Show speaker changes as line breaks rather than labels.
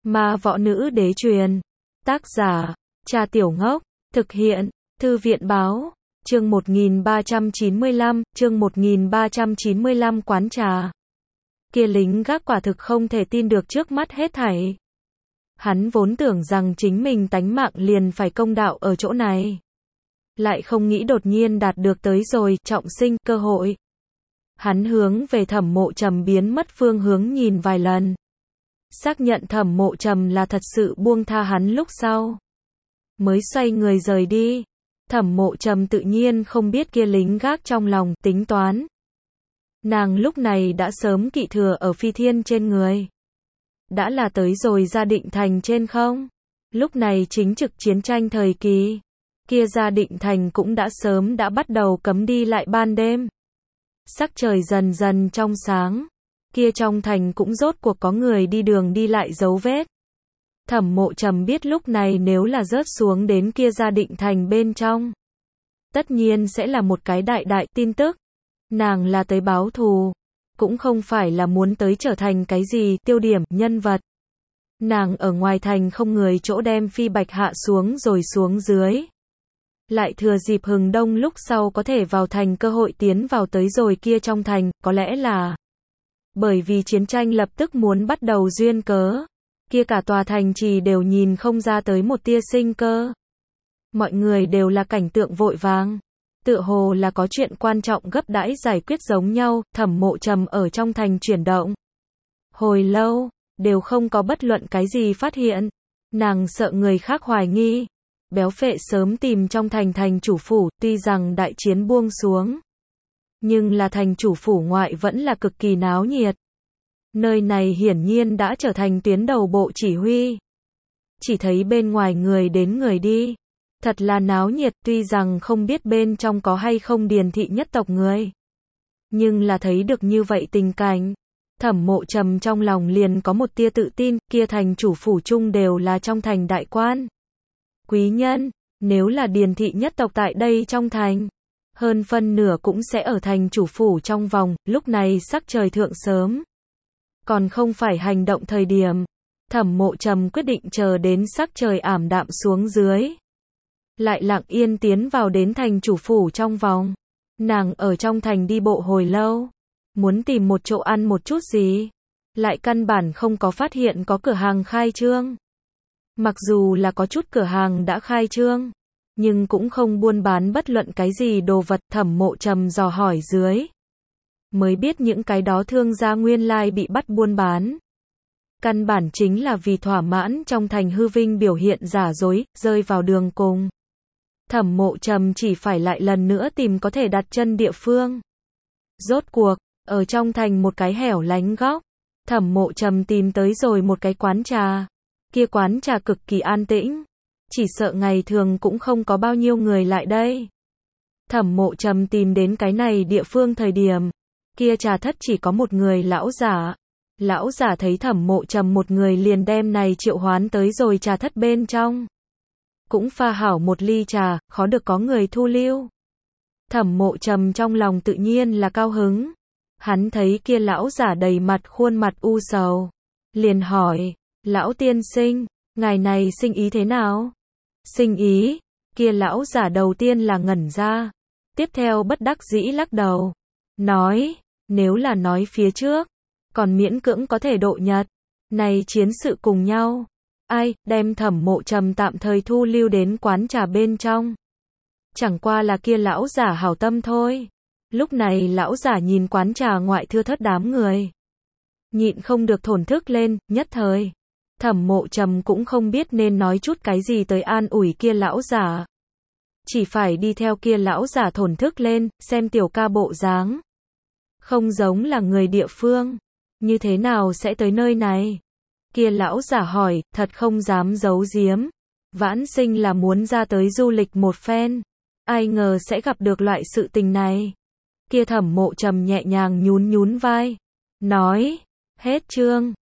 Ma võ nữ đế truyền. Tác giả, Trà Tiểu Ngốc. Thực hiện, Thư viện báo. Chương 1395, quán trà. Kia lính gác quả thực không thể tin được trước mắt hết thảy. Hắn vốn tưởng rằng chính mình tánh mạng liền phải công đạo ở chỗ này. Lại không nghĩ đột nhiên đạt được tới rồi, trọng sinh, cơ hội. Hắn hướng về Thẩm Mộ Trầm biến mất phương hướng nhìn vài lần. Xác nhận Thẩm Mộ Trầm là thật sự buông tha hắn lúc sau. Mới xoay người rời đi. Thẩm Mộ Trầm tự nhiên không biết kia lính gác trong lòng tính toán. Nàng lúc này đã sớm kỵ thừa ở Phi Thiên trên người. Đã là tới rồi Gia Định Thành trên không? Lúc này chính trực chiến tranh thời kỳ. Kia Gia Định Thành cũng đã sớm đã bắt đầu cấm đi lại ban đêm. Sắc trời dần dần trong sáng. Kia trong thành cũng rốt cuộc có người đi đường đi lại dấu vết. Thẩm Mộ Trầm biết lúc này nếu là rớt xuống đến kia Gia Định Thành bên trong. Tất nhiên sẽ là một cái đại tin tức. Nàng là tới báo thù. Cũng không phải là muốn tới trở thành cái gì tiêu điểm, nhân vật. Nàng ở ngoài thành không người chỗ đem Phi Bạch hạ xuống rồi xuống dưới. Lại thừa dịp hừng đông lúc sau có thể vào thành cơ hội tiến vào tới rồi kia trong thành, có lẽ là bởi vì chiến tranh lập tức muốn bắt đầu duyên cớ. Kia cả tòa thành trì đều nhìn không ra tới một tia sinh cơ. Mọi người đều là cảnh tượng vội vàng. Tựa hồ là có chuyện quan trọng gấp đãi giải quyết giống nhau, Thẩm Mộ Trầm ở trong thành chuyển động. Hồi lâu, đều không có bất luận cái gì phát hiện. Nàng sợ người khác hoài nghi. Béo Phệ sớm tìm trong thành chủ phủ, tuy rằng đại chiến buông xuống. Nhưng là thành chủ phủ ngoại vẫn là cực kỳ náo nhiệt. Nơi này hiển nhiên đã trở thành tuyến đầu bộ chỉ huy. Chỉ thấy bên ngoài người đến người đi. Thật là náo nhiệt, tuy rằng không biết bên trong có hay không Điền thị nhất tộc người. Nhưng là thấy được như vậy tình cảnh. Thẩm Mộ Trầm trong lòng liền có một tia tự tin, kia thành chủ phủ chung đều là trong thành đại quan. Quý nhân, nếu là Điền thị nhất tộc tại đây trong thành. Hơn phân nửa cũng sẽ ở thành chủ phủ trong vòng, lúc này sắc trời thượng sớm. Còn không phải hành động thời điểm. Thẩm Mộ Trầm quyết định chờ đến sắc trời ảm đạm xuống dưới. Lại lặng yên tiến vào đến thành chủ phủ trong vòng. Nàng ở trong thành đi bộ hồi lâu. Muốn tìm một chỗ ăn một chút gì. Lại căn bản không có phát hiện có cửa hàng khai trương. Mặc dù là có chút cửa hàng đã khai trương. Nhưng cũng không buôn bán bất luận cái gì đồ vật. Thẩm Mộ Trầm dò hỏi dưới. Mới biết những cái đó thương gia nguyên lai bị bắt buôn bán. Căn bản chính là vì thỏa mãn trong thành hư vinh biểu hiện giả dối, rơi vào đường cùng. Thẩm Mộ Trầm chỉ phải lại lần nữa tìm có thể đặt chân địa phương. Rốt cuộc, ở trong thành một cái hẻo lánh góc, Thẩm Mộ Trầm tìm tới rồi một cái quán trà. Kia quán trà cực kỳ an tĩnh. Chỉ sợ ngày thường cũng không có bao nhiêu người lại đây. Thẩm Mộ Trầm tìm đến cái này địa phương thời điểm. Kia trà thất chỉ có một người lão giả. Lão giả thấy Thẩm Mộ Trầm một người liền đem này triệu hoán tới rồi trà thất bên trong. Cũng pha hảo một ly trà, khó được có người thu lưu. Thẩm Mộ Trầm trong lòng tự nhiên là cao hứng. Hắn thấy kia lão giả đầy mặt khuôn mặt u sầu. Liền hỏi, lão tiên sinh, ngài này sinh ý thế nào? Sinh ý, kia lão giả đầu tiên là ngẩn ra. Tiếp theo bất đắc dĩ lắc đầu. Nói, nếu là nói phía trước, còn miễn cưỡng có thể độ nhật. Này chiến sự cùng nhau. Ai, đem Thẩm Mộ Trầm tạm thời thu lưu đến quán trà bên trong. Chẳng qua là kia lão giả hảo tâm thôi. Lúc này lão giả nhìn quán trà ngoại thưa thớt đám người. Nhịn không được thổn thức lên, nhất thời. Thẩm Mộ Trầm cũng không biết nên nói chút cái gì tới an ủi kia lão giả. Chỉ phải đi theo kia lão giả thổn thức lên, xem tiểu ca bộ dáng. Không giống là người địa phương. Như thế nào sẽ tới nơi này? Kia lão giả hỏi, thật không dám giấu giếm. Vãn sinh là muốn ra tới du lịch một phen. Ai ngờ sẽ gặp được loại sự tình này. Kia Thẩm Mộ Trầm nhẹ nhàng nhún vai. Nói, hết chương.